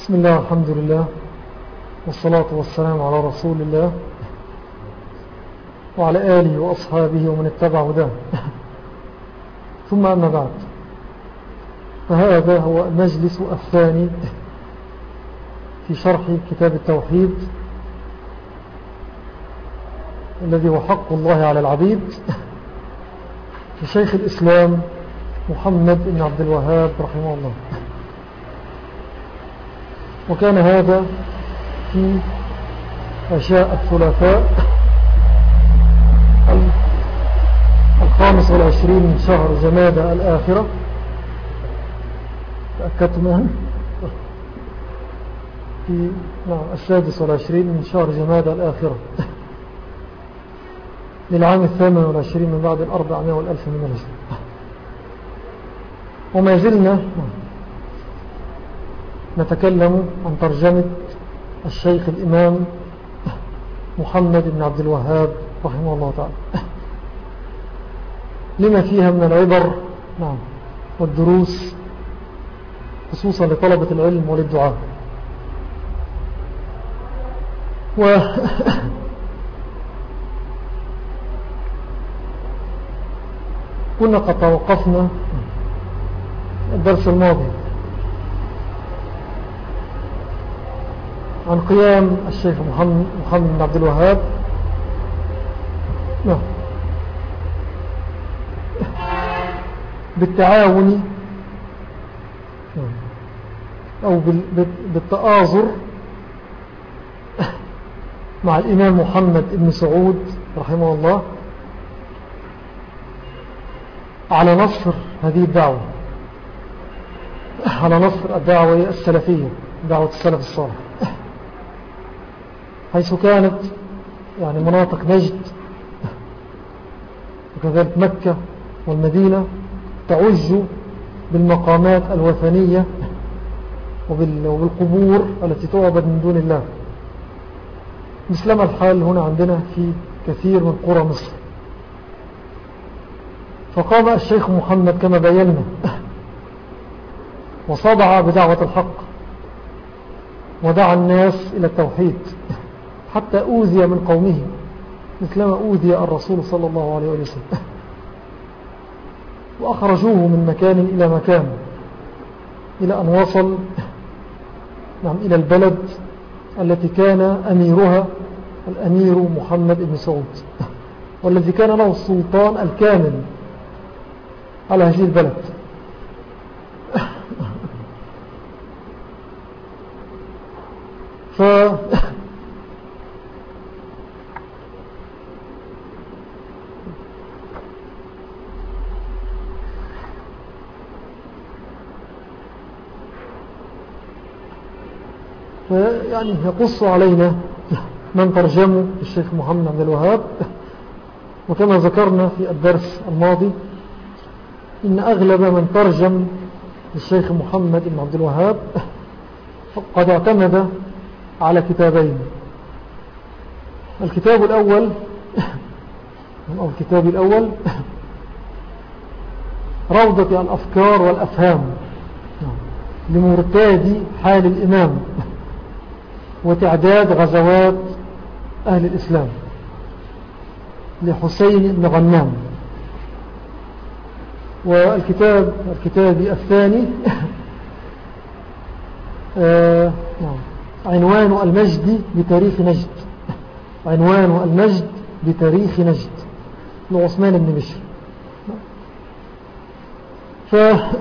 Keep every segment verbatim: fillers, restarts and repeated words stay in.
بسم الله والحمد لله والصلاة والسلام على رسول الله وعلى آله وأصحابه ومن اتبع هداه. ثم أما بعد، فهذا هو المجلس الثاني في شرح كتاب التوحيد الذي هو حق الله على العبيد لشيخ الإسلام محمد بن عبد الوهاب رحمه الله. وكان هذا في عشاء الثلاثاء الخامس والعشرين من شهر جمادى الآخرة. تأكدت منها في نعم السادس والعشرين من شهر جمادى الآخرة للعام الثامن والعشرين من بعد الأربعمائة والألف من الهجرة. وما زلنا نتكلم عن ترجمة الشيخ الإمام محمد بن عبد الوهاب رحمه الله تعالى، لما فيها من العبر نعم والدروس، خصوصا لطلبة العلم وللدعاء. و كنا قد توقفنا الدرس الماضي عن قيام الشيخ محمد, محمد بن عبد الوهاب نعم بالتعاون أو بالتآزر مع الإمام محمد بن سعود رحمه الله على نصر هذه الدعوة، على نصر الدعوة السلفية، دعوة السلف الصالح، حيث كانت يعني مناطق نجد وكذلك مكة والمدينة تعج بالمقامات الوثنية وبالقبور التي تعبد من دون الله، مثلما الحال هنا عندنا في كثير من قرى مصر. فقام الشيخ محمد كما بينا وصدع بدعوة الحق ودعا الناس إلى التوحيد حتى أوذي من قومه مثلما أوذي الرسول صلى الله عليه وسلم، وأخرجوه من مكان إلى مكان إلى أن وصل نعم إلى البلد التي كان أميرها الأمير محمد بن سعود، والذي كان له السلطان الكامل على هذه البلد. ف يعني يقص علينا من ترجمه الشيخ محمد عبد الوهاب. وكما ذكرنا في الدرس الماضي إن أغلب من ترجم الشيخ محمد بن عبد الوهاب قد اعتمد على كتابين. الكتاب الأول أو الكتاب الأول روضة الأفكار والأفهام لمرتاد حال الإمام وتعداد غزوات أهل الإسلام لحسين بن غنام. والكتاب الكتاب الثاني آه عنوان المجد بتاريخ نجد، عنوان المجد بتاريخ نجد لعثمان بن بشر. ف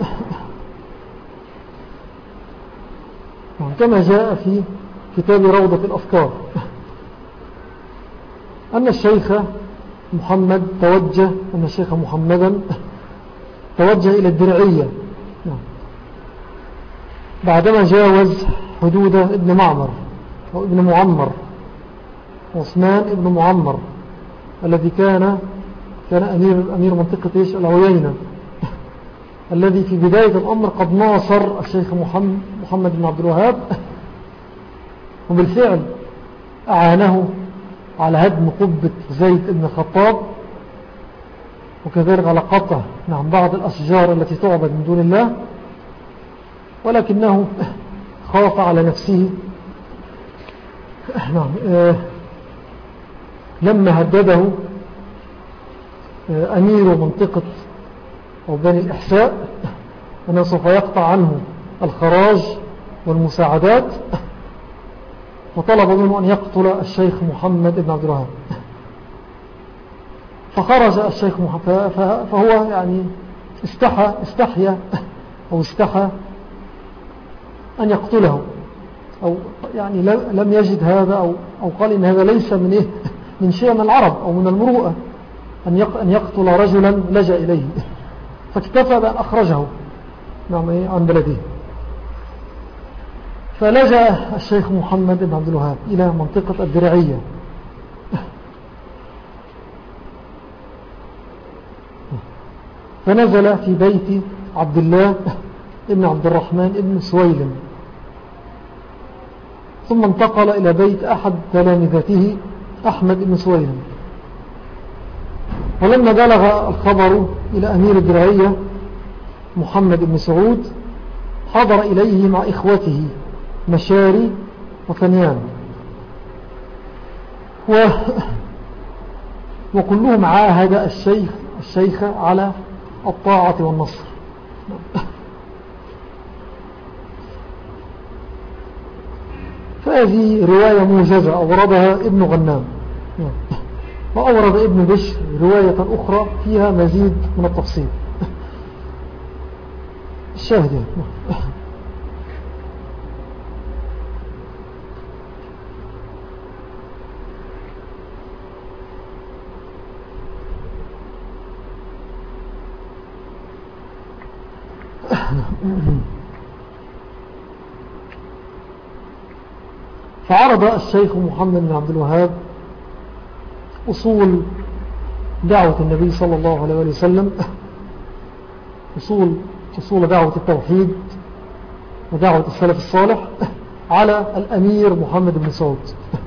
كما جاء في كتاب روضة الأفكار أن الشيخ محمد توجه أن الشيخ محمدا توجه إلى الدرعية بعدما جاوز حدود ابن معمر أو ابن معمر، عثمان ابن معمر الذي كان كان أمير, أمير منطقة إيش العوينة، الذي في بداية الأمر قد ناصر الشيخ محمد, محمد بن عبد الوهاب، وبالفعل أعانه على هدم قبة زيد بن الخطاب، وكذلك على قطع نعم بعض الأشجار التي تعبد من دون الله. ولكنه خاف على نفسه نعم لما هدده أمير منطقة أو بني الإحساء أنه سوف يقطع عنه الخراج والمساعدات، وطلب منه أن يقتل الشيخ محمد بن عبد الوهاب. فخرج الشيخ محمد فهو يعني استحى استحيا أو استحى أن يقتله، أو يعني لم يجد هذا أو, أو قال إن هذا ليس من إيه من شيء من العرب أو من المروءة أن يقتل رجلا لجأ إليه، فاكتفى بأن أخرجه نعم إيه عن بلده. فلجأ الشيخ محمد بن عبد الوهاب إلى منطقة الدرعية، فنزل في بيت عبد الله ابن عبد الرحمن ابن سويلم، ثم انتقل إلى بيت أحد تلامذته أحمد بن سويلم. ولما بلغ الخبر إلى أمير الدرعية محمد بن سعود حضر إليه مع إخوته مشاري وثنيان، و وكلهم عاهد الشيخ الشيخ على الطاعة والنصر. فهذه رواية موجزة أوردها ابن غنام، وأورد ابن بشر رواية أخرى فيها مزيد من التفصيل. الشاهد فعرض الشيخ محمد بن عبد الوهاب أصول دعوة النبي صلى الله عليه وسلم، أصول, أصول دعوة التوحيد ودعوة السلف الصالح على الأمير محمد بن سعود.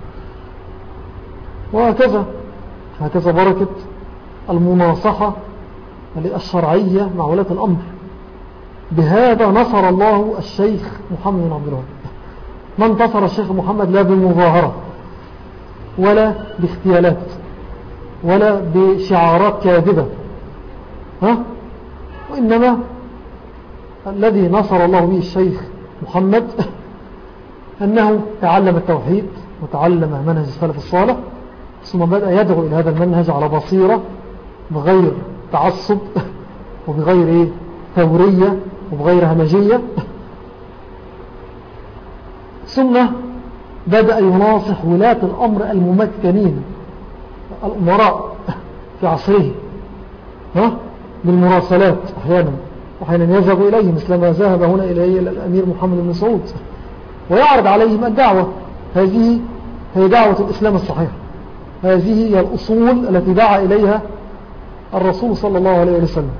وهكذا هكذا بركة المناصحة الشرعية مع ولاة الأمر. بهذا نصر الله الشيخ محمد بن عبد الوهاب. ما انتصر الشيخ محمد لا بمظاهرة ولا باختيالات ولا بشعارات كاذبة، ها؟ وإنما الذي نصر الله به الشيخ محمد أنه تعلم التوحيد وتعلم منهج السلف الصالح، ثم بدأ يدعو إلى هذا المنهج على بصيرة بغير تعصب وبغير إيه؟ ثورية وبغير همجية. ثم بدأ يناصح ولاة الأمر الممكنين الأمراء في عصره، ها؟ بالمراسلات أحيانا وحينا يذهب إليه مثل ما ذهب هنا إليه الأمير محمد بن سعود ويعرض عليهم الدعوة. هذه هي دعوة الإسلام الصحيح، هذه هي الأصول التي دعا إليها الرسول صلى الله عليه وسلم.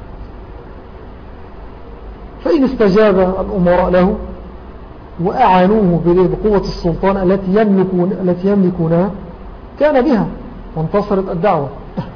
فإن استجاب الأمراء له وأعانوه بقوة السلطان التي يملكون التي يملكونها كان بها وانتصرت الدعوة.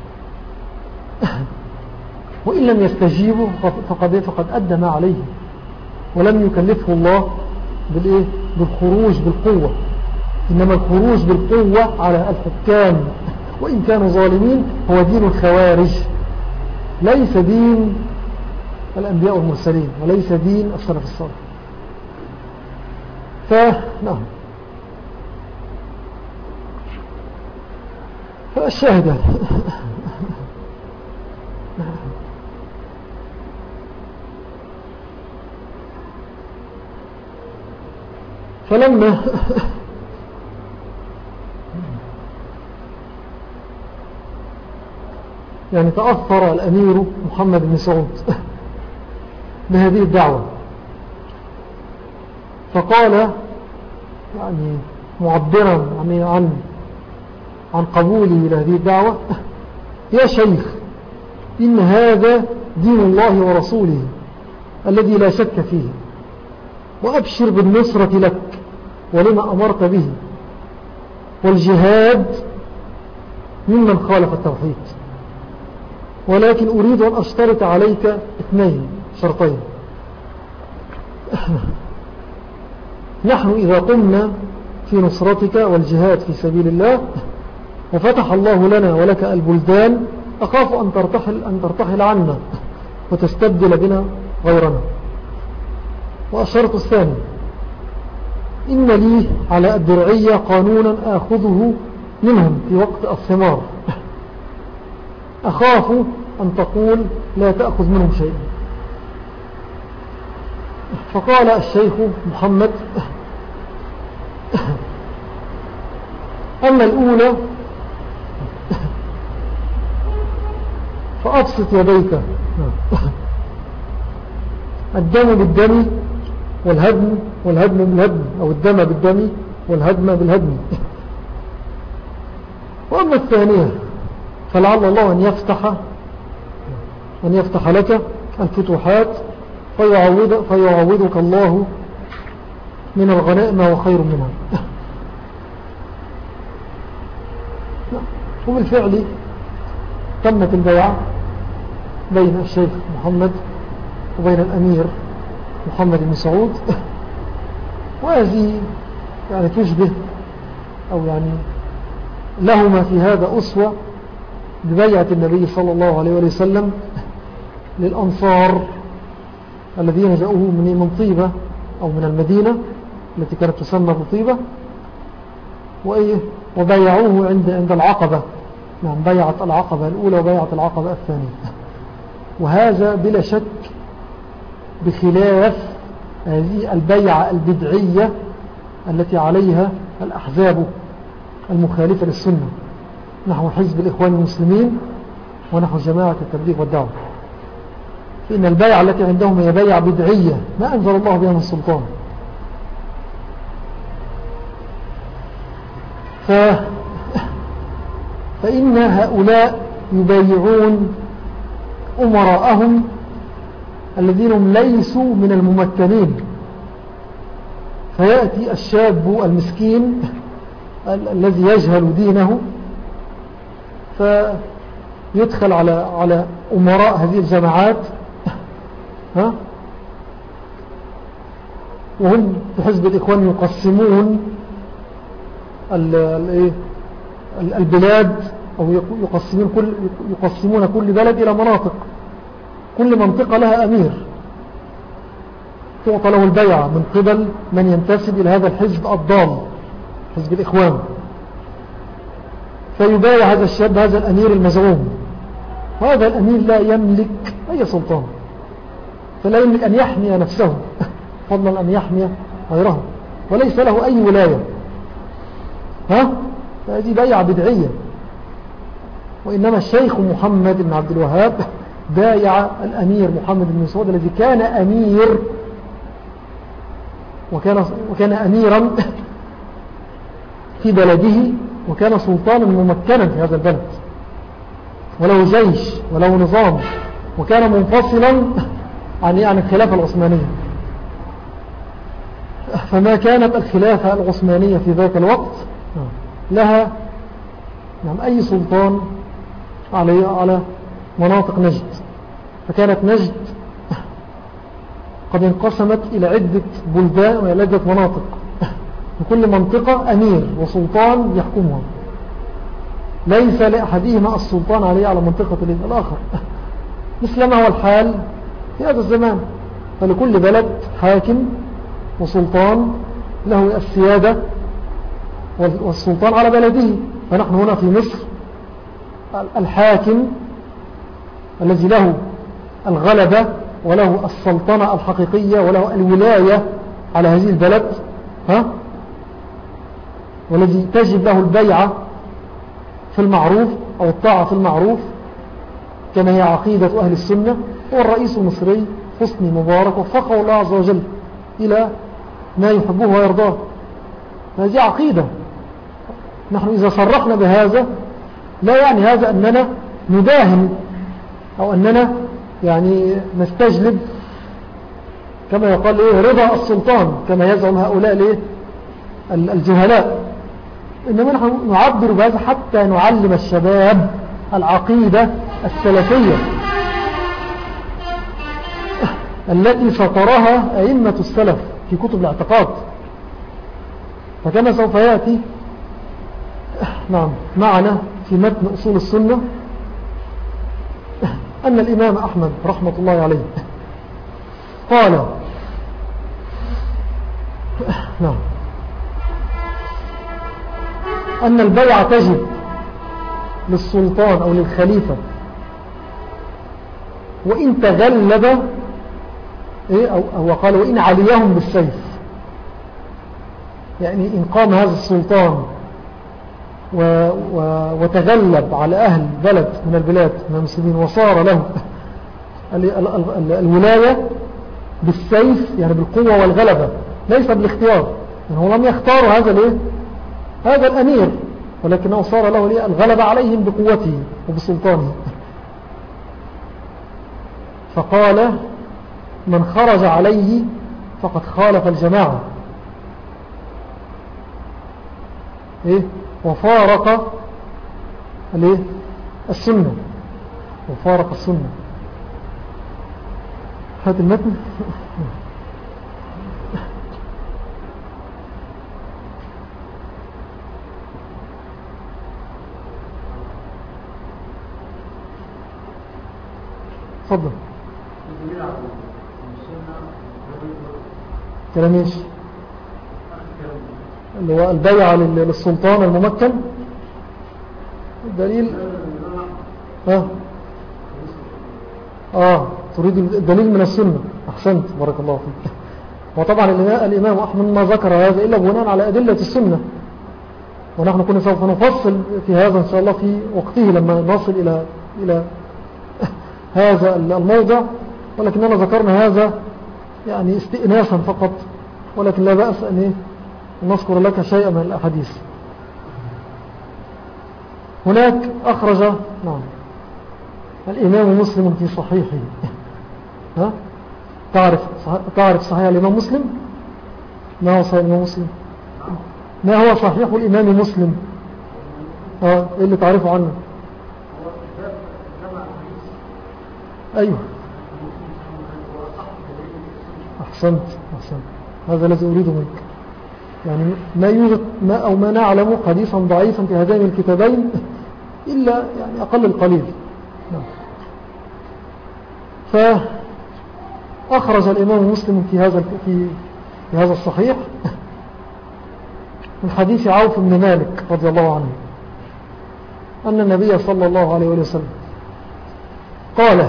وإن لم يستجيبوا فقد, فقد أدى ما عليه، ولم يكلفه الله بالإيه؟ بالخروج بالقوة، إنما الخروج بالقوة على الحكام وإن كانوا ظالمين هو دين الخوارج، ليس دين الأنبياء والمرسلين وليس دين السلف الصالح. فنعم فالشاهدة فلما يعني تأثر الأمير محمد بن سعود بهذه الدعوة، فقال يعني معبرا عن عن عن قبوله لهذه الدعوة: يا شيخ، إن هذا دين الله ورسوله الذي لا شك فيه، وأبشر بالنصرة لك ولما أمرت به، والجهاد ممن خالف التوحيد، ولكن أريد أن أشترط عليك اثنين شرطين. نحن إذا قمنا في نصرتك والجهاد في سبيل الله وفتح الله لنا ولك البلدان أخاف أن ترتحل, أن ترتحل عنا وتستبدل بنا غيرنا. والشرط الثاني إن لي على الدرعية قانونا آخذه منهم في وقت الثمار، أخاف أن تقول لا تأخذ منهم شيئا. فقال الشيخ محمد أما الأولى فأبسط يديك، الدم بالدم والهدم والهدم بالهدم، أو الدم بالدم والهدم بالهدم. وأما الثانية فلعل الله أن يفتح أن يفتح لك الفتوحات فيعوض فيعوضك الله من الغنائم ما هو خير منها. وبالفعل تمت البيعة بين الشيخ محمد وبين الأمير محمد بن سعود، وهذه يعني تشبه أو يعني لهما في هذا أسوة ببيعة النبي صلى الله عليه وسلم للأنصار الذين جاءوه من طيبة أو من المدينة التي كانت تسمى بطيبة، وبيعوه عند عند العقبة، نعم بيعة العقبة الأولى وبيعة العقبة الثانية. وهذا بلا شك بخلاف هذه البيعة البدعية التي عليها الأحزاب المخالفة للسنة، نحو حزب الإخوان المسلمين ونحو جماعة التبليغ والدعوة. فإن البيعة التي عندهم هي بيعة بدعية ما أنزل الله بها من سلطان. ف... فإن هؤلاء يبايعون أمراءهم الذين هم ليسوا من الممكنين، فيأتي الشاب المسكين الذي يجهل دينه فيدخل على على أمراء هذه الجماعات، ها وهم في حزب الإخوان يقسمون البلاد أو يقسمون كل يقسمون كل بلد إلى مناطق، كل منطقة لها أمير تعطى له البيعة من قبل من ينتسب إلى هذا الحزب الضال حزب الإخوان، فيبايع هذا الشاب هذا الأمير المزعوم. وهذا الأمير لا يملك أي سلطان، فلا يملك أن يحمي نفسه فضلا أن يحمي غيره، وليس له أي ولاية. ها فهذه بيعة بدعية. وإنما الشيخ محمد بن عبد الوهاب بايع الأمير محمد بن سعود الذي كان أمير وكان, وكان أميرا في بلده، وكان سلطانا ممكنا في هذا البلد وله جيش وله نظام، وكان منفصلا عن عن الخلافة العثمانية. فما كانت الخلافة العثمانية في ذاك الوقت لها نعم أي سلطان على على مناطق نجد، فكانت نجد قد انقسمت إلى عدة بلدان وإلى عدة مناطق، وكل منطقة أمير وسلطان يحكمها، ليس لأحدهما السلطان عليه على منطقة الآخر، مثل ما هو الحال في هذا الزمان. فلكل بلد حاكم وسلطان له السيادة والسلطان على بلده. فنحن هنا في مصر الحاكم الذي له الغلبة وله السلطنة الحقيقية وله الولاية على هذه البلد، ها والذي تجب له البيعة في المعروف أو الطاعة في المعروف كما هي عقيدة أهل السنة، هو الرئيس المصري حسني مبارك وفقه الله عز وجل إلى ما يحبه ويرضاه. هذه عقيدة. نحن إذا صرحنا بهذا لا يعني هذا أننا نداهن أو أننا يعني نستجلب كما يقال إيه رضا السلطان كما يزعم هؤلاء ليه الجهلاء، إنما نحن نعبر بهذا حتى نعلم الشباب العقيدة السلفية التي سطرها أئمة السلف في كتب الاعتقاد. فكما سوف يأتي نعم معنا في متن أصول السنة أن الإمام أحمد رحمة الله عليه قال نعم أن البيعة تجب للسلطان أو للخليفة وإن تغلب إيه أو, أو قال وإن عليهم بالسيف، يعني إن قام هذا السلطان و و وتغلب على أهل بلد من البلاد من المسلمين وصار له الولاية بالسيف، يعني بالقوة والغلبة ليس بالاختيار، يعني هو لم يختار هذا الايه هذا الأمير، ولكنه صار له الغلبة عليهم بقوته وبسلطانه. فقال من خرج عليه فقد خالف الجماعة إيه؟ وفارق الايه السنة وفارق السنة. هذا المتن تفضل. كلام ايش اللي هو البيعة للسلطان الممكن؟ الدليل ها اه تريد الدليل من السنة. احسنت بارك الله فيك. وطبعا الامام احمد ما ذكر هذا الا بناء على ادلة السنة، ونحن كنا سوف نفصل في هذا ان شاء الله في وقته لما نصل الى الى هذا الموضع، ولكننا ذكرنا هذا يعني استئناسا فقط، ولكن لا بأس أن نذكر لك شيئا من الأحاديث. هناك أخرج نعم الإمام مسلم في صحيحه. ها؟ تعرف تعرف صحيح الإمام مسلم؟ ما هو صحيح الإمام مسلم؟ ما هو صحيح الإمام مسلم؟ ها؟ إيه اللي تعرفه عنه؟ أيوه أحسنت أحسنت هذا الذي أريده منك. يعني ما يوجد ما أو ما نعلم حديثا ضعيفا في هذين الكتابين إلا يعني أقل القليل. نعم. فأخرج الإمام مسلم في هذا في في هذا الصحيح من حديث عوف بن مالك رضي الله عنه أن النبي صلى الله عليه وسلم قال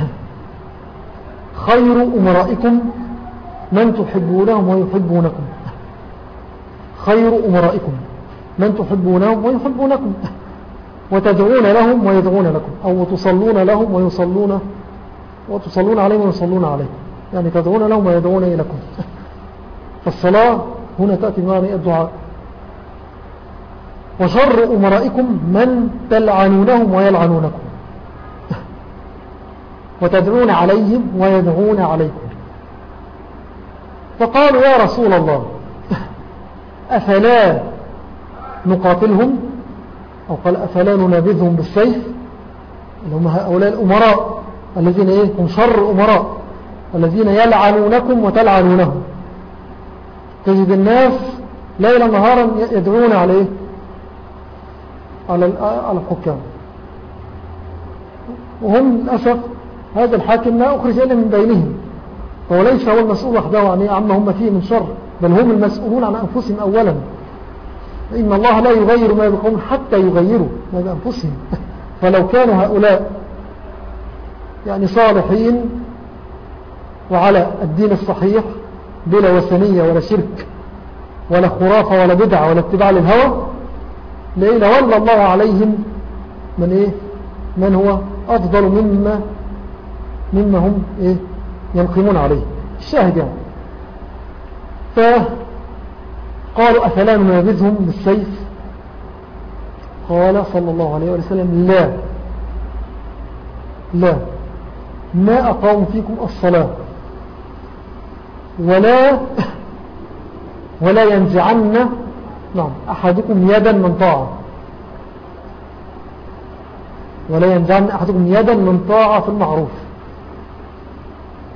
خير أمرائكم من تحبونهم ويحبونكم. خير أمرائكم من تحبونهم ويحبونكم وتدعون لهم ويدعون لكم، أو تصلون لهم ويصلون وتصلون عليهم ويصلون عليكم، يعني تدعون لهم ويدعون لكم. فالصلاة هنا تأتي بمعنى الدعاء. وشر أمرائكم من تلعنونهم ويلعنونكم وتدعون عليهم ويدعون عليكم. فقالوا يا رسول الله أفلا نقاتلهم، أو قال أفلا ننابذهم بالسيف، اللي هم هؤلاء الأمراء الذين إيه هم شر أمراء الذين يلعنونكم وتلعنونهم. تجد الناس ليلا نهارا يدعون عليه على الحكام، وهم للأسف هذا الحاكم لا أخرج إلا من بينهم، فهو ليس هو المسؤول وحده عن عما هم فيه من شر، بل هم المسؤولون عن أنفسهم أولا. إن الله لا يغير ما بقوم حتى يغيروا ما بأنفسهم. فلو كانوا هؤلاء يعني صالحين وعلى الدين الصحيح بلا وثنية ولا شرك ولا خرافة ولا بدعة ولا اتباع للهوى، لولى الله عليهم من إيه من هو أفضل مما مما هم إيه ينقمون عليه. الشاهد يعني فقالوا أفلا ننابذهم بالسيف؟ قال صلى الله عليه وسلم لا لا ما أقام فيكم الصلاة ولا ولا ينزعن نعم أحدكم يدا من طاعة ولا ينزعن أحدكم يدا من طاعة في المعروف،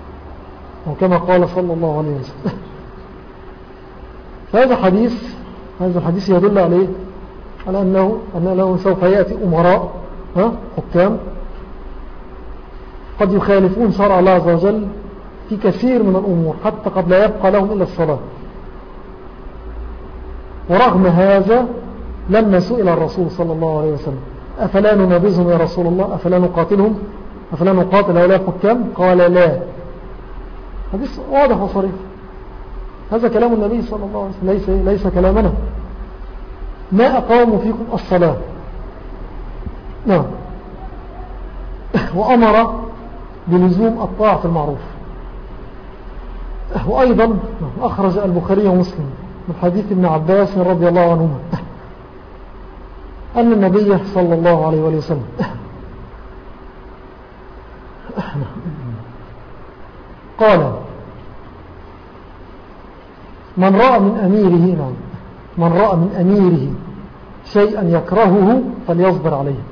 وكما قال صلى الله عليه وسلم. فهذا حديث هذا الحديث يدل عليه على أنه, أنه سوف يأتي أمراء ها حكام قد يخالفون شرع الله عز وجل في كثير من الأمور حتى قد لا يبقى لهم إلا الصلاة. ورغم هذا لما سئل الرسول صلى الله عليه وسلم أفلا ننابذهم يا رسول الله، أفلا نقاتلهم، أفلا نقاتل هؤلاء الحكام، قال لا. حديث واضح وصريح، هذا كلام النبي صلى الله عليه وسلم، ليس, ليس كلامنا. ما أقاموا فيكم الصلاة، نعم، وأمر بلزوم الطاعة في المعروف. وأيضا أخرج البخاري ومسلم من حديث ابن عباس رضي الله عنهما أن النبي صلى الله عليه وسلم قال من رأى من أميره نعم من رأى من أميره شيئا يكرهه فليصبر عليه.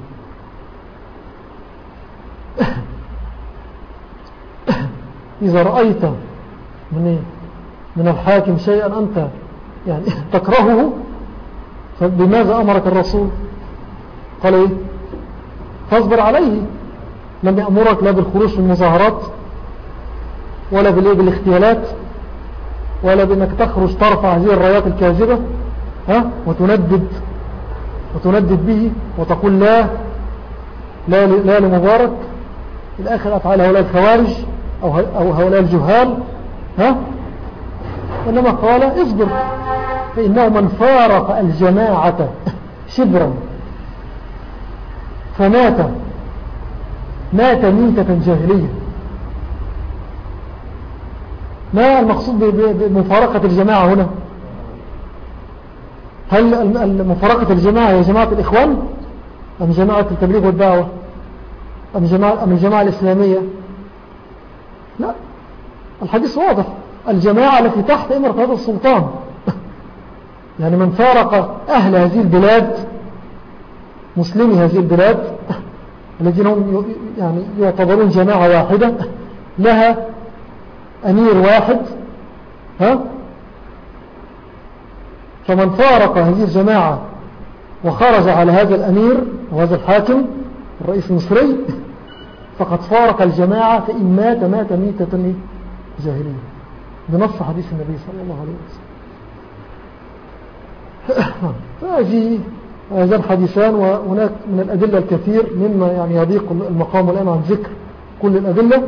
إذا رأيت من من الحاكم شيئا أنت يعني تكرهه فبماذا أمرك الرسول؟ قال إيه؟ فاصبر عليه. لم يأمرك لا بالخروج في المظاهرات ولا بالاغتيالات ولا بأنك تخرج ترفع هذه الرايات الكاذبة ها وتندد وتندد به وتقول لا لا, لا لمبارك إلى آخر أفعال هؤلاء الخوارج أو, أو هؤلاء الجهال ها. وإنما قال اصبر فإنه من فارق الجماعة شبرا فمات مات ميتة جاهلية. ما المقصود بمفارقة الجماعة هنا؟ هل مفارقة الجماعة هي جماعة الإخوان أم جماعة التبليغ والدعوة أم جماعة, أم الجماعة الإسلامية؟ لا، الحديث واضح، الجماعة التي تحت إمرة هذا السلطان. يعني من فارق أهل هذه البلاد مسلمي هذه البلاد الذين هم يعني يعتبرون جماعة واحدة لها أمير واحد ها، فمن فارق هذه الجماعة وخرج على هذا الأمير وهذا الحاكم الرئيس المصري فقد فارق الجماعة فإن مات مات ميتة جاهلية بنص حديث النبي صلى الله عليه وسلم. فهذه هذان حديثان وهناك من الأدلة الكثير مما يعني يضيق المقام الآن عن ذكر كل الأدلة.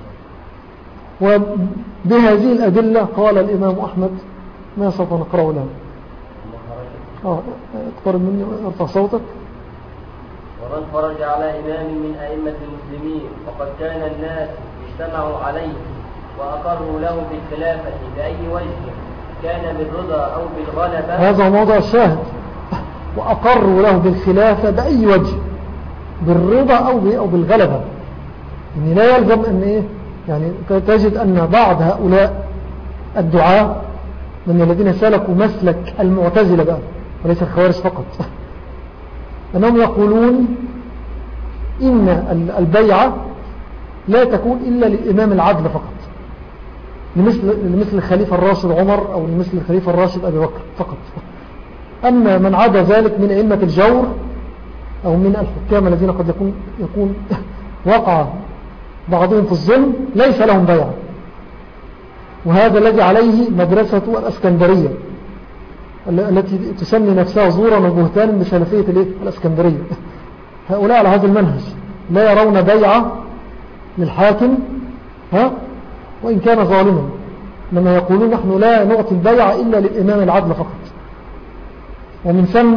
وبهذه الأدلة قال الإمام أحمد ما سوف نقرأه الآن. آه اقترب مني وارفع صوتك. ومن خرج على إمام من أئمة المسلمين وقد كان الناس اجتمعوا عليه وأقروا له بالخلافة بأي وجه كان بالرضا أو بالغلبة. هذا موضع الشاهد، وأقروا له بالخلافة بأي وجه بالرضا أو بالغلبة. يعني لا يلزم أن إيه يعني تجد أن بعض هؤلاء الدعاء من الذين سلكوا مسلك المعتزلة بقى وليس الخوارج فقط أنهم يقولون إن البيعة لا تكون إلا للإمام العدل فقط، لمثل, لمثل الخليفة الراشد عمر أو لمثل الخليفة الراشد أبي بكر فقط. أما من عدا ذلك من أئمة الجور أو من الحكام الذين قد يكون, يكون وقع بعضهم في الظلم ليس لهم بيعة. وهذا الذي عليه مدرسة الأسكندرية التي تسمي نفسها زورا وبهتانا بسلفية الأسكندرية. هؤلاء على هذا المنهج لا يرون بيعة للحاكم ها وإن كان ظالما، لما يقولون نحن لا نعطي البيعة إلا للإمام العدل فقط. ومن ثم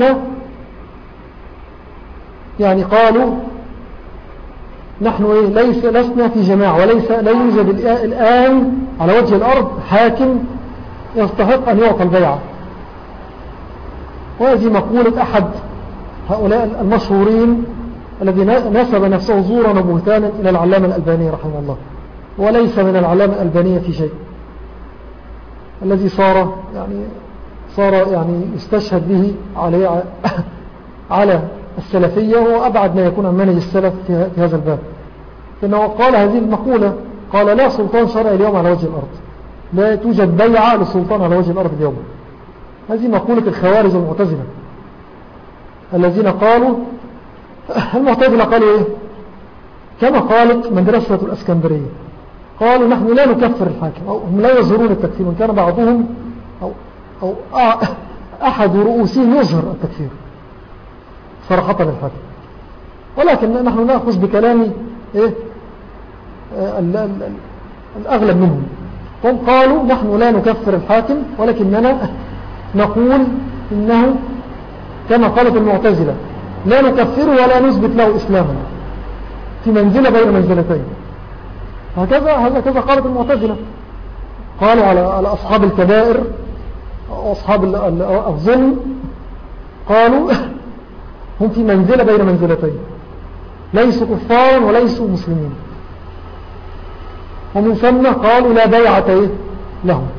يعني قالوا نحن إيه ليس لسنا في جماعة وليس لا يوجد الآن على وجه الأرض حاكم يستحق أن يعطى البيعة. وهذه مقولة أحد هؤلاء المشهورين الذي نسب نفسه زورا وبهتانا إلى العلامة الألباني رحمه الله، وليس من العلامة الألبانية في شيء، الذي صار يعني صار يعني يستشهد به على على السلفية، وهو أبعد ما يكون عن منهج السلف في هذا الباب. لأنه قال هذه المقولة، قال لا سلطان شرعي اليوم على وجه الأرض، لا توجد بيعة للسلطان على وجه الأرض اليوم. هذه مقولة الخوارج والمعتزلة الذين قالوا المعتزلة قالوا إيه كما قالت مدرسة الأسكندرية قالوا نحن لا نكفر الحاكم أو هم لا يظهرون التكفير وإن كان بعضهم أو, أو أحد رؤوسهم يظهر التكفير صراحة للحاكم ولكن نحن نأخذ بكلام إيه الأغلب منهم هم قالوا نحن لا نكفر الحاكم ولكننا نقول إنه كما قالت المعتزلة لا نكفره ولا نثبت له إسلاما في منزلة بين منزلتين هكذا هكذا قالت المعتزلة قالوا على على أصحاب الكبائر أصحاب الظلم قالوا هم في منزلة بين منزلتين ليسوا كفارا وليسوا مسلمين ومن ثم قالوا لا بيعة لهم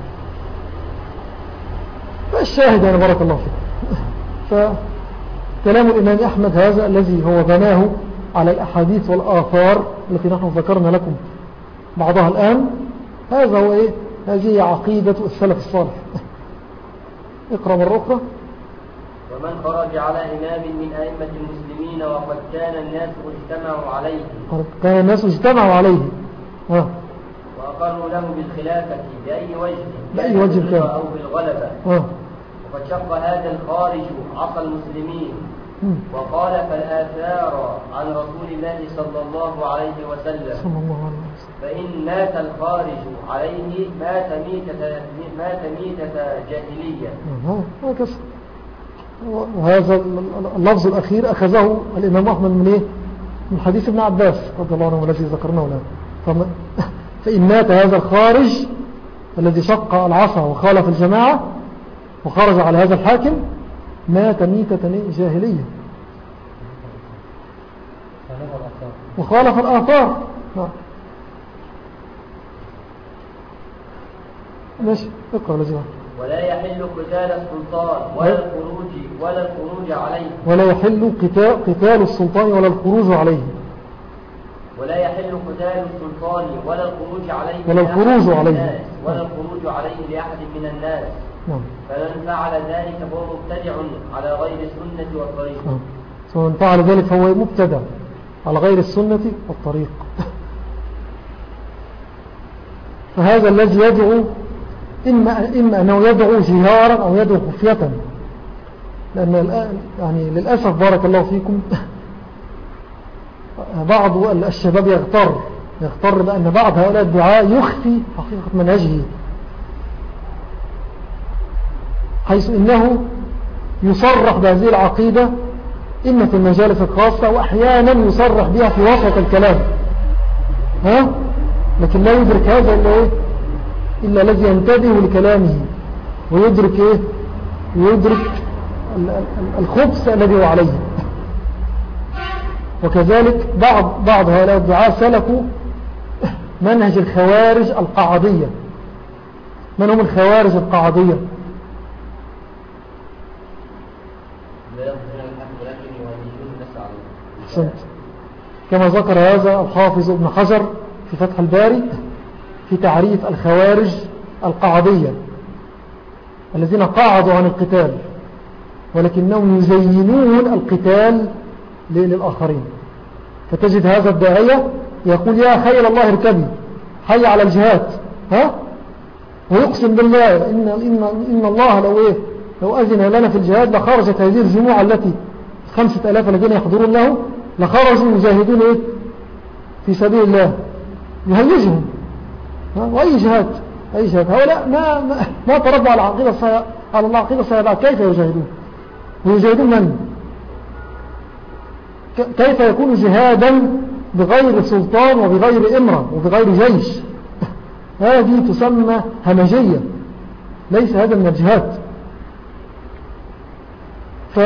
فالشاهد يعني بارك الله فيك فكلام الإمام أحمد هذا الذي هو بناه على الأحاديث والآثار التي نحن ذكرنا لكم بعضها الآن هذا هو إيه هذه عقيدة السلف الصالح اقرأ مرة أخرى ومن خرج على إمام من أئمة المسلمين وقد كان الناس اجتمعوا عليه كان الناس اجتمعوا عليه ها وأقروا له بالخلافة بأي وجه بأي وجه كان أو بالغلبة ها وقد شق هذا الخارج عصى المسلمين وخالف الآثار عن رسول الله صلى الله عليه وسلم صلى الله عليه وسلم فإن مات الخارج عليه مات ميتة, مات ميتة جاهلية. وهذا اللفظ الأخير أخذه الإمام أحمد من إيه؟ من حديث ابن عباس رضي الله عنه الذي ذكرناه الآن. فإن مات هذا الخارج الذي شق العصا وخالف الجماعة وخرج على هذا الحاكم مات ميتة جاهلية وخالف الآثار. ماشي اقرأ لزيما. ولا يحل قتال السلطان ولا الخروج ولا الخروج عليه ولا يحل قتال, قتال السلطان ولا الخروج عليه ولا يحل قتال السلطان ولا الخروج عليه ولا الخروج عليه ولا الخروج عليه لأحد من الناس. نعم. فمن فعل ذلك فهو مبتدع على غير السنة والطريق. نعم. فمن فعل ذلك فهو مبتدع على غير السنة والطريق. فهذا الذي يدعو إما, إما أنه يدعو جهارا أو يدعو خفية لأن الآن يعني للأسف بارك الله فيكم بعض الشباب يغتر يغتر بأن بعض هؤلاء الدعاء يخفي حقيقة منهجه حيث إنه يصرح بهذه العقيدة إما في المجالس الخاصة وأحيانا يصرح بها في وسط الكلام ها؟ لكن لا يدرك هذا إلا إيه؟ إلا الذي ينتبه لكلامه ويدرك إيه؟ ويدرك الخبث الذي هو عليه. وكذلك بعض, بعض هؤلاء الدعاء سلكوا منهج الخوارج القعدية. من هم الخوارج القعدية؟ أحسنت. كما ذكر هذا الحافظ ابن حجر في فتح الباري في تعريف الخوارج القعدية الذين قاعدوا عن القتال ولكنهم يزينون القتال للآخرين. فتجد هذا الداعية يقول يا خير الله اركبي حي على الجهاد ها؟ ويقسم بالله إن, إن, إن الله لو, إيه لو أذن لنا في الجهاد لخرجت هذه الجموع التي خمسة ألاف الذين يحضرون له لخرجوا يجاهدون إيه في سبيل الله يهيجهم. وأي جهاد أي جهاد هؤلاء ما, ما, ما تربوا على العقيدة الصحيحة على العقيدة الصحيحة كيف يجاهدون ويجاهدون من كيف يكون جهادا بغير سلطان وبغير إمرة وبغير جيش؟ هذه تسمى همجية ليس هذا من الجهاد. ف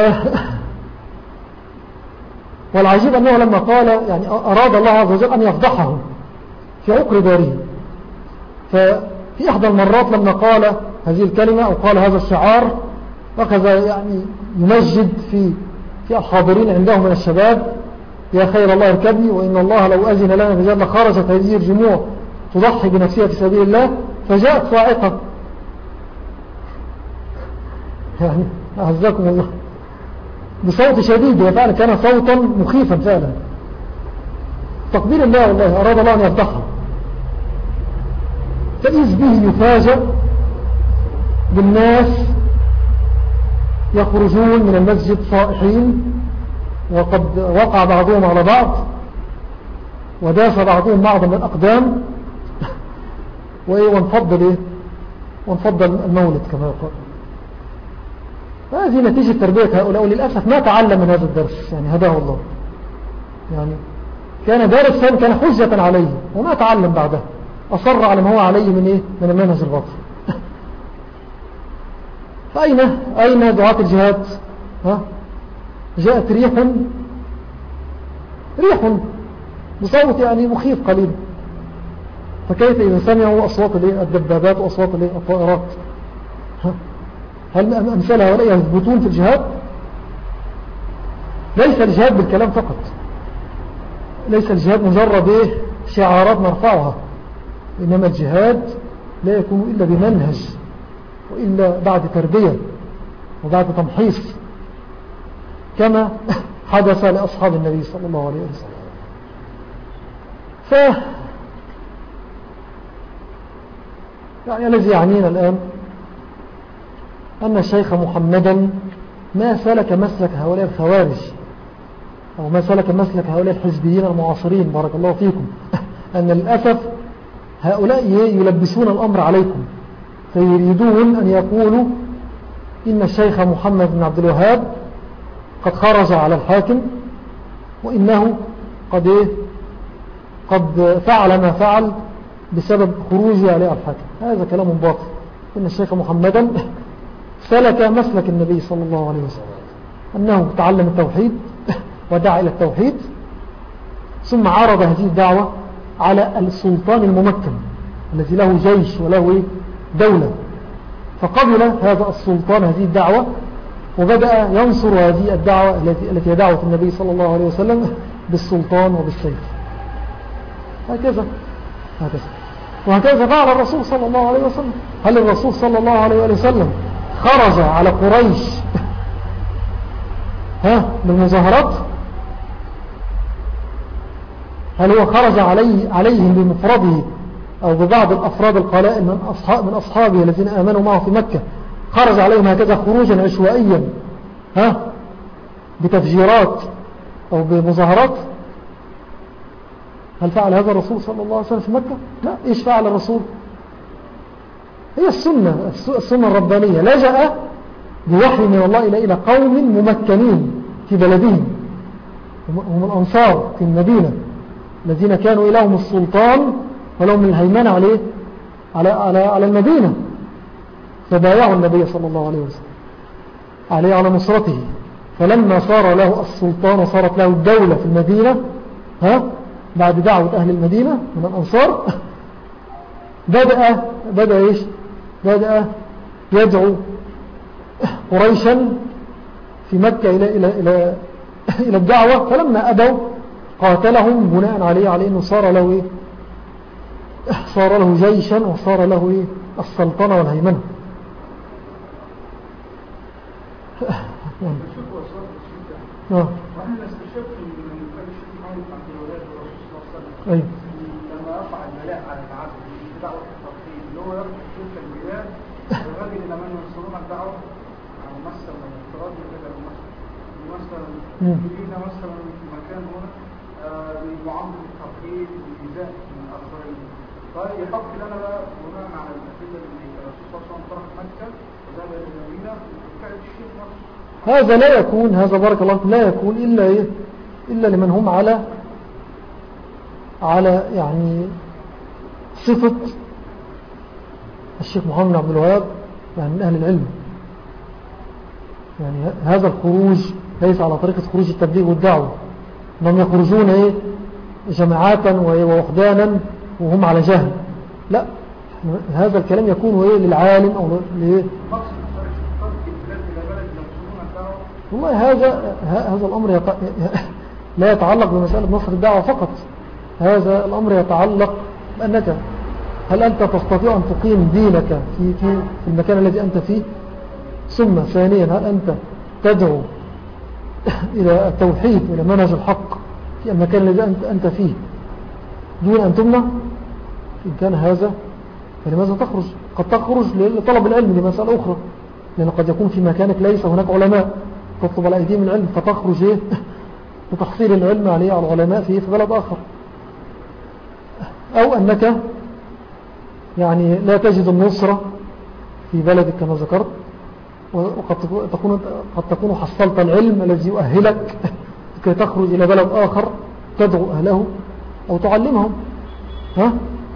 والعجيب أنه لما قال يعني أراد الله عز وجل أن يفضحه في عقر داره. ففي إحدى المرات لما قال هذه الكلمة أو قال هذا الشعار أخذ يعني يمجد في في الحاضرين عنده من الشباب يا خير الله اركبني وإن الله لو أذن لنا بجد لخرجت هذه الجموع تضحي بنفسها في سبيل الله. فجاءت صاعقة يعني أعزكم الله بصوت شديد، وفعلا كان صوتا مخيفا فعلا. تقدير الله والله أراد الله أن يفضحه، فإذ به يفاجأ بالناس يخرجون من المسجد صائحين، وقد وقع بعضهم على بعض وداس بعضهم بعضا من الأقدام وانفضل إيه؟ وانفضل المولد كما يقول. هذه نتيجة تربية هؤلاء، وللأسف ما تعلم من هذا الدرس، يعني هداه الله، يعني كان دارسا كان حجة عليه وما تعلم بعده، أصر على ما هو عليه من إيه؟ من المنهج الباطل. فأين أين دعاة الجهاد؟ ها؟ جاءت ريح ريح بصوت يعني مخيف قليل، فكيف إذا سمعوا أصوات الدبابات وأصوات الطائرات؟ هل أمثال هؤلاء يثبتون في الجهاد؟ ليس الجهاد بالكلام فقط، ليس الجهاد مجرد إيه؟ شعارات نرفعها، إنما الجهاد لا يكون إلا بمنهج، وإلا بعد تربية وبعد تمحيص، كما حدث لأصحاب النبي صلى الله عليه وسلم. ف يعني الذي يعنينا الآن أن الشيخ محمدا ما سلك مسلك هؤلاء الخوارج، أو ما سلك مسلك هؤلاء الحزبيين المعاصرين، بارك الله فيكم. أن للأسف هؤلاء يلبسون الأمر عليكم، فيريدون أن يقولوا إن الشيخ محمد بن عبد الوهاب قد خرج على الحاكم، وإنه قد, إيه؟ قد فعل ما فعل بسبب خروجه عليه الحاكم. هذا كلام باطل. إن الشيخ محمدا سلك مسلك النبي صلى الله عليه وسلم، أنه تعلم التوحيد ودعا إلى التوحيد، ثم عرض هذه الدعوة على السلطان الممكن الذي له جيش وله دولة، فقبل هذا السلطان هذه الدعوة وبدأ ينصر هذه الدعوة التي هي دعوة النبي صلى الله عليه وسلم بالسلطان وبالسيف. هكذا هكذا وهكذا فعل الرسول صلى الله عليه وسلم. هل الرسول صلى الله عليه وسلم خرج على قريش ها بالمظاهرات؟ هل هو خرج علي عليهم بمفرده أو ببعض الأفراد القلائل من, أصحاب من أصحابه الذين آمنوا معه في مكة، خرج عليهم هكذا خروجا عشوائيا ها بتفجيرات أو بمظاهرات؟ هل فعل هذا الرسول صلى الله عليه وسلم في مكة؟ لا. إيش فعل الرسول؟ هي السنة السنة الربانية، لجأ بوحي من الله إلى إلى قوم ممكنين في بلدهم، هم الأنصار في المدينة الذين كانوا إليهم السلطان ولهم الهيمنة عليه على, على, على المدينة، فبايعوا النبي صلى الله عليه وسلم عليه على نصرته. فلما صار له السلطان وصارت له الدولة في المدينة ها بعد دعوة أهل المدينة من الأنصار، بدأ بدأ إيش بدأ يدعو قريشا في مكة إلى, إلى, إلى, إلى الدعوة، فلما أبوا قاتلهم بناء عليه على أنه صار له إيه؟ صار له جيشا وصار له إيه؟ السلطنة والهيمنة. نعم. وأنا استشفت من الشيخ محمد عبد الوهاب والرسول صلى الله عليه وسلم أيوه لما رفع البلاء على العبد بدعوة التوحيد اللي هو يرفع تلك البلاد الراجل لما ينصرون الدعوة أو مثلا افتراض كده مثلا يجينا مثلا في مكان هنا بمعاملة التوحيد والإيذاء من الآخرين، فيحق لنا بقى بناء على الأدلة اللي الرسول صلى الله عليه وسلم ترك مكة وذهب إلى المدينة وكان الشيخ نفسه. هذا لا يكون، هذا بارك الله لا يكون إلا إيه؟ إلا لمن هم على على يعني صفة الشيخ محمد عبد الوهاب، يعني من أهل العلم. يعني هذا الخروج ليس على طريقة خروج التبليغ والدعوة، انهم يخرجون إيه جماعاتا ووحدانا وهم على جهل، لا، هذا الكلام يكون إيه للعالم أو لإيه. والله هذا هذا الأمر يط... لا يتعلق بمسألة نصر الدعوة فقط، هذا الأمر يتعلق بأنك هل أنت تستطيع أن تقيم دينك في, في, في المكان الذي أنت فيه؟ ثم ثانيا هل أنت تدعو إلى التوحيد إلى منهج الحق في المكان الذي أنت, أنت فيه دون أن تمنع؟ إن كان هذا فلماذا تخرج؟ قد تخرج لطلب العلم لمسألة أخرى، لأن قد يكون في مكانك ليس هناك علماء تطلب على أيديهم العلم، فتخرج إيه؟ لتحصيل العلم عليه على العلماء في بلد آخر، أو أنك يعني لا تجد النصرة في بلدك كما ذكرت، وقد تكون, قد تكون حصلت العلم الذي يؤهلك كي تخرج إلى بلد آخر تدعو أهله أو تعلمهم. ها؟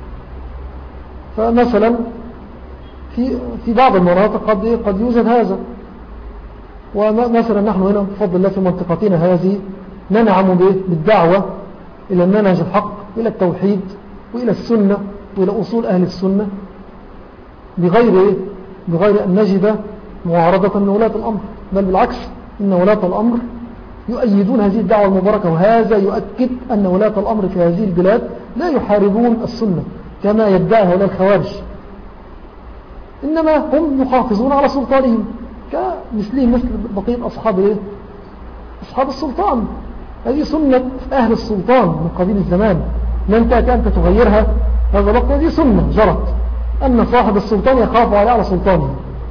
فمثلا في, في بعض المناطق قد, قد يوجد هذا، ومثلا نحن هنا بفضل الله في منطقتنا هذه ننعم بالدعوة إلى المنهج الحق، إلى التوحيد وإلى السنة وإلى أصول أهل السنة، بغير, بغير أن نجد معارضة من ولاة الأمر، بل بالعكس إن ولاة الأمر يؤيدون هذه الدعوة المباركة، وهذا يؤكد أن ولاة الأمر في هذه البلاد لا يحاربون السنة كما يدعي هؤلاء الخوارج، إنما هم يحافظون على سلطانهم كمثلهم مثل بقية أصحاب إيه؟ أصحاب السلطان. هذه سنة أهل السلطان من قديم الزمان، لن تأتي أنت تغيرها، هذا بقى هذه سنة جرت أن صاحب السلطان يخاف عليه على سلطانه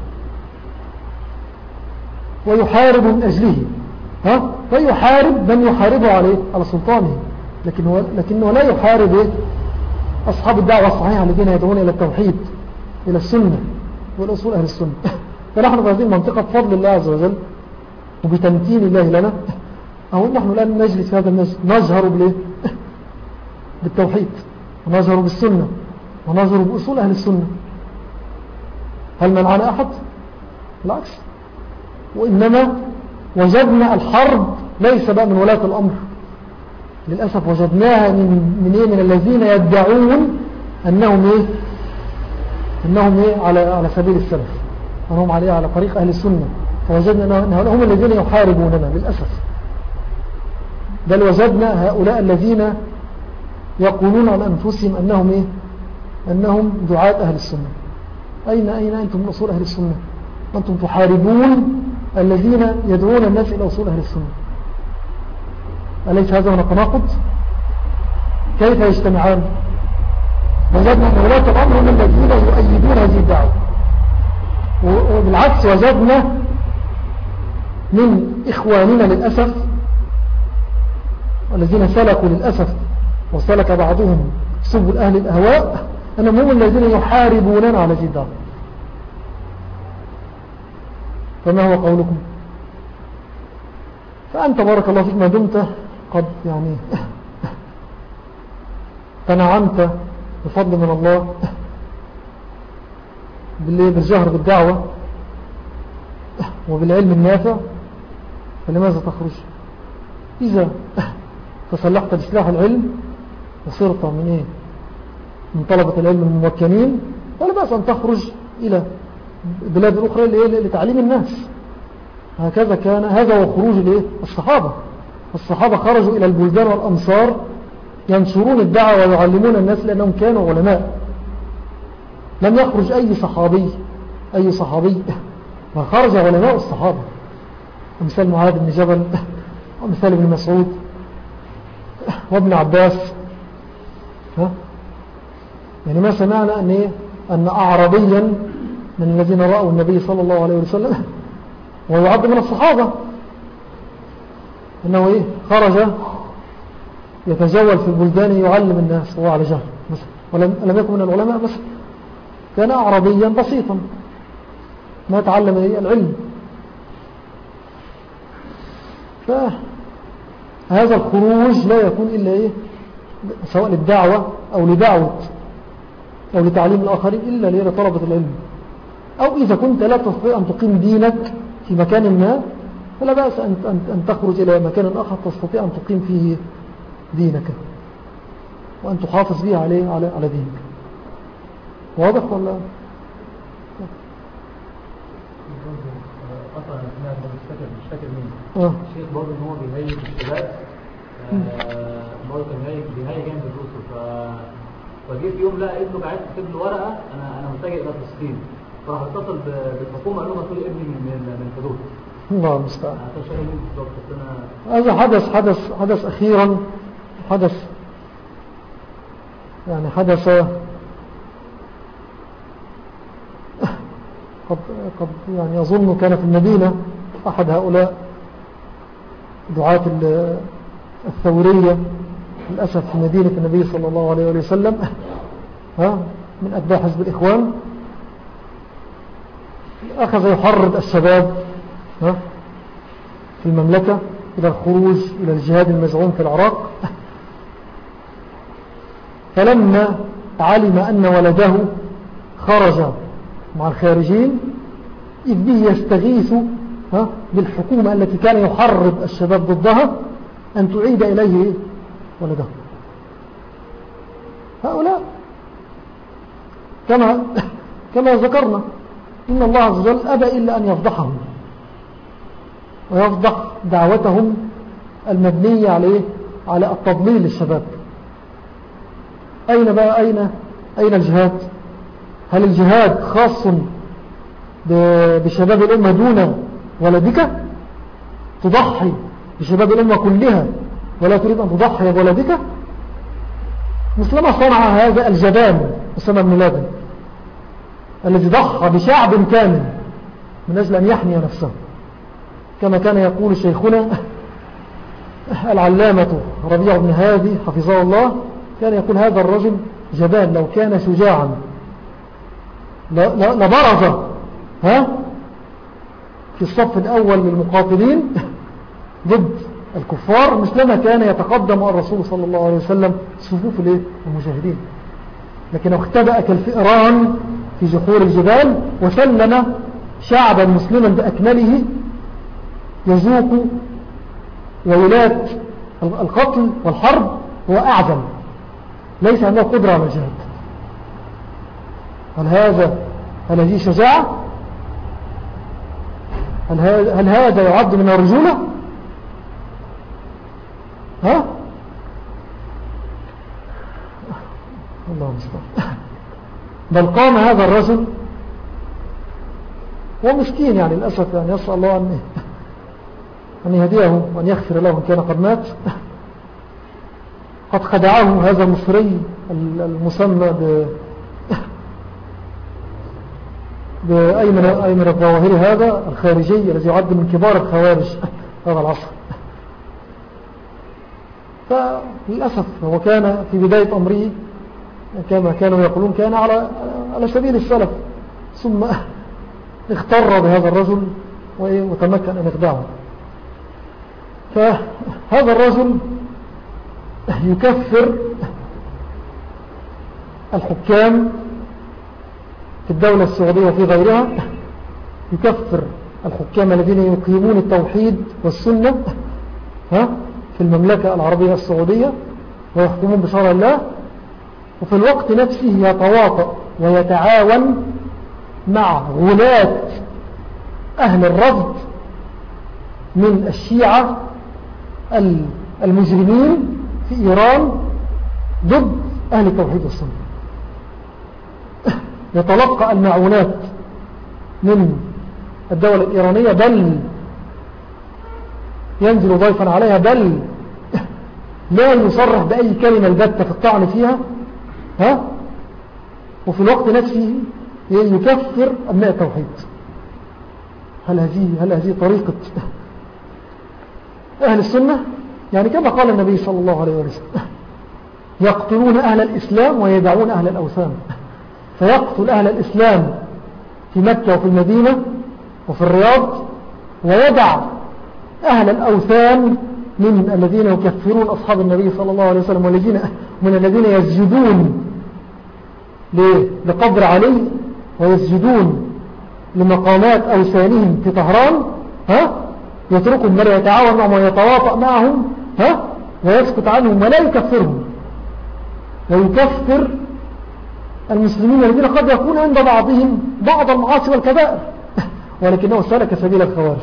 ويحارب من أجله، ها؟ فيحارب من يحاربه عليه على سلطانه، لكنه, لكنه لا يحارب إيه؟ أصحاب الدعوة الصحيحة الذين يدعون إلى التوحيد إلى السنة والأصول أهل السنة. فنحن في هذه المنطقة بفضل الله عز وجل وبتمكين الله لنا، أو نحن الآن نجلس في هذا المجلس نجهر بالإيه؟ بالتوحيد، ونجهر بالسنة، ونجهر بأصول أهل السنة. هل منعنا أحد؟ بالعكس، وإنما وجدنا الحرب ليس بقى من ولاة الأمر، للأسف وجدناها من, من, إيه؟ من الذين يدعون أنهم إيه؟ أنهم إيه؟ على, على سبيل السلف، أنهم عليه على طريق أهل السنة، فوجدنا أن هم الذين يحاربوننا للأسف. بل وجدنا هؤلاء الذين يقولون عن أنفسهم أنهم إيه؟ أنهم دعاة أهل السنة. أين أين أنتم من أصول أهل السنة؟ أنتم تحاربون الذين يدعون الناس إلى أصول أهل السنة. أليس هذا من التناقض؟ كيف يجتمعان؟ وجدنا أن ولاة الأمر هم الذين يؤيدون هذه الدعوة، وبالعكس وجدنا من إخواننا للأسف الذين سلكوا للأسف وسلك بعضهم سبل أهل الأهواء أنهم هم الذين يحاربوننا على هذه الدعوة. فما هو قولكم؟ فأنت بارك الله فيك ما دمت قد يعني تنعمت بفضل من الله بالجهر بالدعوة وبالعلم النافع، فلماذا تخرج؟ إذا تسلحت بسلاح العلم وصرت من إيه؟ من طلبة العلم الممكنين، ولا بأس أن تخرج إلى بلاد الأخرى لتعليم الناس. هكذا كان، هذا هو خروج الصحابة. الصحابة خرجوا إلى البلدان والأمصار ينشرون الدعوة ويعلمون الناس لأنهم كانوا علماء. لم يخرج أي صحابي أي صحابي وخرج علماء الصحابة، مثال معاذ بن جبل ومثال ابن مسعود وابن عباس. ها؟ يعني ما سمعنا أن, إيه؟ أن أعرابيا من الذين رأوا النبي صلى الله عليه وسلم ويعد من الصحابة أنه إيه؟ خرج يتجول في البلدان يعلم الناس وهو على جهل مثلا، ولم يكن من العلماء، بس كان أعرابيا بسيطا ما تعلم إيه؟ العلم. فهذا الخروج لا يكون إلا إيه؟ سواء للدعوة أو لدعوة أو لتعليم الآخرين، إلا لطلبة العلم. أو إذا كنت لا تستطيع أن تقيم دينك في مكان ما، فلا بأس أن تخرج إلى مكان آخر تستطيع أن تقيم فيه دينك وأن تحافظ به عليه على على دينك. واضح ولا؟ أصلا أنا مش فاكر مش فاكر مين آه. الشيخ برضه إن هو بيهيج الشباب، برضه كان بيهيج جامد الرسل. ف فجيت يوم لقى ابنه قاعد كاتب له ورقة، أنا أنا متجه إلى فلسطين، راح اتصل بالحكومه قالوا مسؤول ابني من من الحدود. الله المستعان. انا هذا حدث حدث حدث أخيرا حدث يعني حدث قد, قد يعني أظن كان في المدينة أحد هؤلاء دعاة الثورية للأسف في مدينة النبي صلى الله عليه وسلم ها من أتباع حزب الإخوان أخذ يحرض الشباب ها في المملكة إلى الخروج إلى الجهاد المزعوم في العراق. فلما علم أن ولده خرج مع الخارجين إذ به يستغيث ها بالحكومة التي كان يحرض الشباب ضدها أن تعيد إليه ولده. هؤلاء كما, كما ذكرنا إن الله عز وجل أبى إلا أن يفضحهم ويفضح دعوتهم المبنية عليه على التضليل للشباب. أين بقى أين, أين الجهاد؟ هل الجهاد خاص بشباب الأمة دون ولدك؟ تضحي بشباب الأمة كلها ولا تريد أن تضحي بولدك؟ مثلما صنع هذا الجبان أسامة بن لادن الذي ضحى بشعب كامل من أجل أن يحمي نفسه، كما كان يقول شيخنا العلامة ربيع بن هادي حفظه الله، كان يقول هذا الرجل جبان لو كان شجاعا لبرز ها في الصف الأول للمقاتلين ضد الكفار مثلما كان يتقدم الرسول صلى الله عليه وسلم صفوف المجاهدين، لكنه اختبأ كالفئران في جحور الجبال وسلم شعبا مسلما بأكمله يذوق ويلات القتل والحرب هو أعظم، ليس عنده قدرة على الجهاد. هل هذا هل هذه شجاعة؟ هل هذا, هل هذا يعد من الرجولة؟ ها؟ الله المستعان. بل قام هذا الرجل هو مسكين يعني للأسف، يعني يسأل الله أن أن يهديه وأن يغفر له إن كان قد مات. قد خدعه هذا المصري المسمى ب بأيمن أيمن الظواهري هذا الخارجي الذي يعد من كبار الخوارج هذا العصر. فللأسف هو كان في بداية أمره كما كانوا يقولون كان على على سبيل السلف، ثم اختر بهذا الرجل وتمكن أن يخدعه. فهذا الرجل يكفر الحكام في الدولة السعودية وفي غيرها، يكفر الحكام الذين يقيمون التوحيد والسنة ها في المملكة العربية السعودية ويحكمون بشرع الله، وفي الوقت نفسه يتواطأ ويتعاون مع غلاة أهل الرفض من الشيعة المجرمين في إيران ضد أهل التوحيد والسنة. يتلقى المعونات من الدولة الإيرانية، بل ينزل ضيفا عليها، بل لا يصرح بأي كلمة البتة في الطعن فيها ها وفي الوقت نفسه يكفر أبناء التوحيد. هل هذه هل هذه طريقة أهل السنة؟ يعني كما قال النبي صلى الله عليه وسلم يقتلون أهل الإسلام ويدعون أهل الأوثان، فيقتل أهل الإسلام في مكة وفي المدينة وفي الرياض، ويدع أهل الأوثان من الذين يكفرون أصحاب النبي صلى الله عليه وسلم والذين من الذين يسجدون لقبر علي ويسجدون لمقامات أوثانهم في طهران ها يتركهم من يتعاون معهم ويتواطأ معهم ها ويسكت عنهم ولا يكفرهم، ويكفر المسلمين الذين قد يكون عند بعضهم بعض المعاصي والكبائر ولكنه سلك سبيل الخوارج.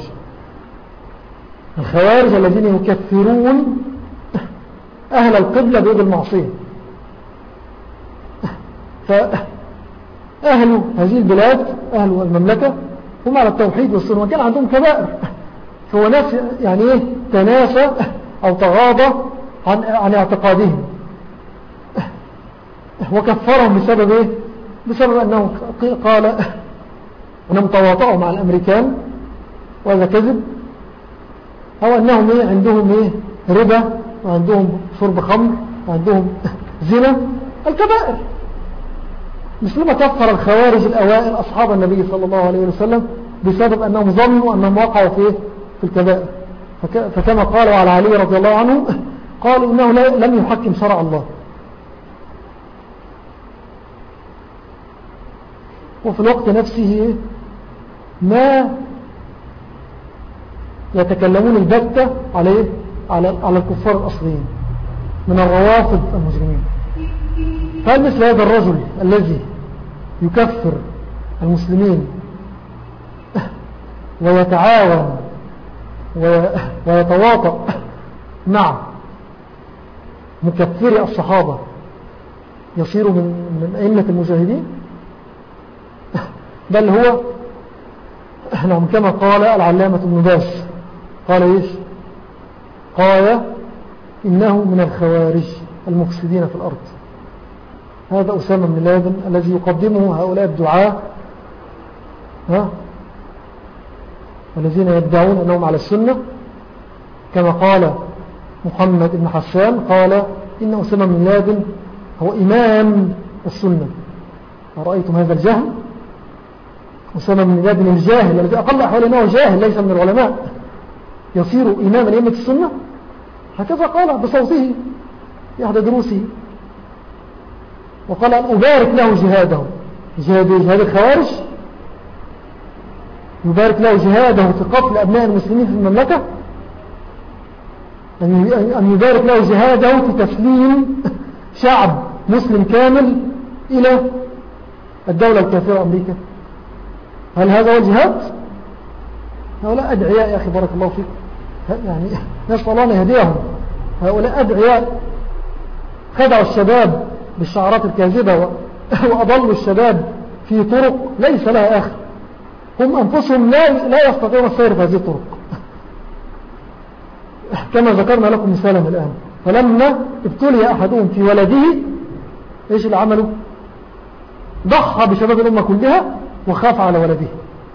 الخوارج الذين يكفرون أهل القبلة بيد المعصية. فأهل هذه البلاد أهل المملكة هم على التوحيد والسنة وكان عندهم كبائر، فهو ناس يعني إيه تناسى أو تغاضى عن, عن اعتقادهم وكفرهم بسبب إيه؟ بسبب أنه قال أنهم تواطؤوا مع الأمريكان وهذا كذب، أو أنهم إيه عندهم إيه ربا وعندهم شرب خمر وعندهم زنا، الكبائر. مثلما كفر الخوارج الأوائل أصحاب النبي صلى الله عليه وسلم بسبب أنهم ظنوا أنهم وقعوا في في الكبائر، فكما قالوا على علي رضي الله عنه قالوا إنه لم يحكم شرع الله. وفي الوقت نفسه ما يتكلمون البتة عليه على على الكفار الأصليين من الروافض المجرمين. فهل مثل هذا الرجل الذي يكفر المسلمين ويتعاون ويتواطأ مع مكفري الصحابة يصير من من أئمة المجاهدين؟ بل هو نعم كما قال العلامة ابن باز قال إيش؟ قال إنه من الخوارج المفسدين في الأرض. هذا أسامة بن لادن الذي يقدمه هؤلاء الدعاة ها والذين يدعون أنهم على السنة، كما قال محمد بن حسان قال إن أسامة بن لادن هو إمام السنة. أرأيتم هذا الجهل؟ أسامة بن لادن الجاهل الذي أقل أحوال أنه جاهل ليس من العلماء يصير إماما لأئمة السنة، هكذا قال بصوته في أحد دروسه، وقال أن أبارك له جهاده. جهاد, جهاد الخوارج يبارك له جهاده في قتل أبناء المسلمين في المملكة، أن يبارك له جهاده في تسليم شعب مسلم كامل إلى الدولة الكافرة أمريكا. هل هذا هو الجهاد؟ هؤلاء أدعياء يا أخي بارك الله فيك، يعني نسأل الله أن يهديهم. هؤلاء أدعياء خدعوا الشباب بالشعارات الكاذبة وأضلوا الشباب في طرق ليس لها آخر، هم أنفسهم لا, لا يستطيعون السير في هذه الطرق. كما ذكرنا لكم مثالا الآن، فلما ابتلي أحدهم في ولده إيش اللي عمله؟ ضحى بشباب الأمة كلها وخاف على ولده.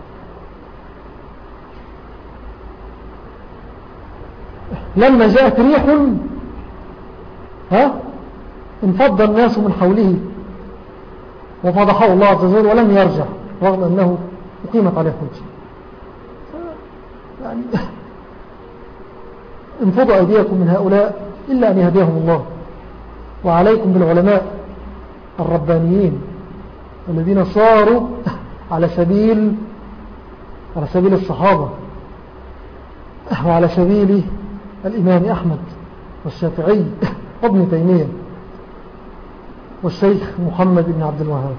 لما جاءت ريح ها انفض الناس من حوله وفضحه الله عز وجل ولم يرجع رغم أنه أقيمت عليه حجة. يعني انفضوا أيديكم من هؤلاء إلا أن يهديهم الله، وعليكم بالعلماء الربانيين الذين صاروا على سبيل على سبيل الصحابة وعلى سبيل الإمام أحمد والشافعي وابن تيمية والشيخ محمد بن عبد الوهاب.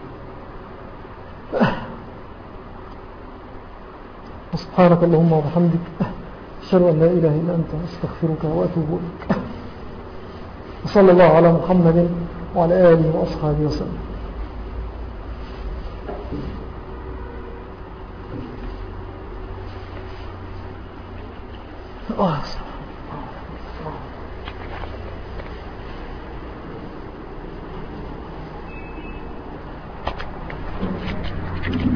سبحانك اللهم وبحمدك أشهد أن لا إله إلا أنت أستغفرك وأتوب إليك. وصلى الله على محمد وعلى آله وأصحابه وسلم. Oh,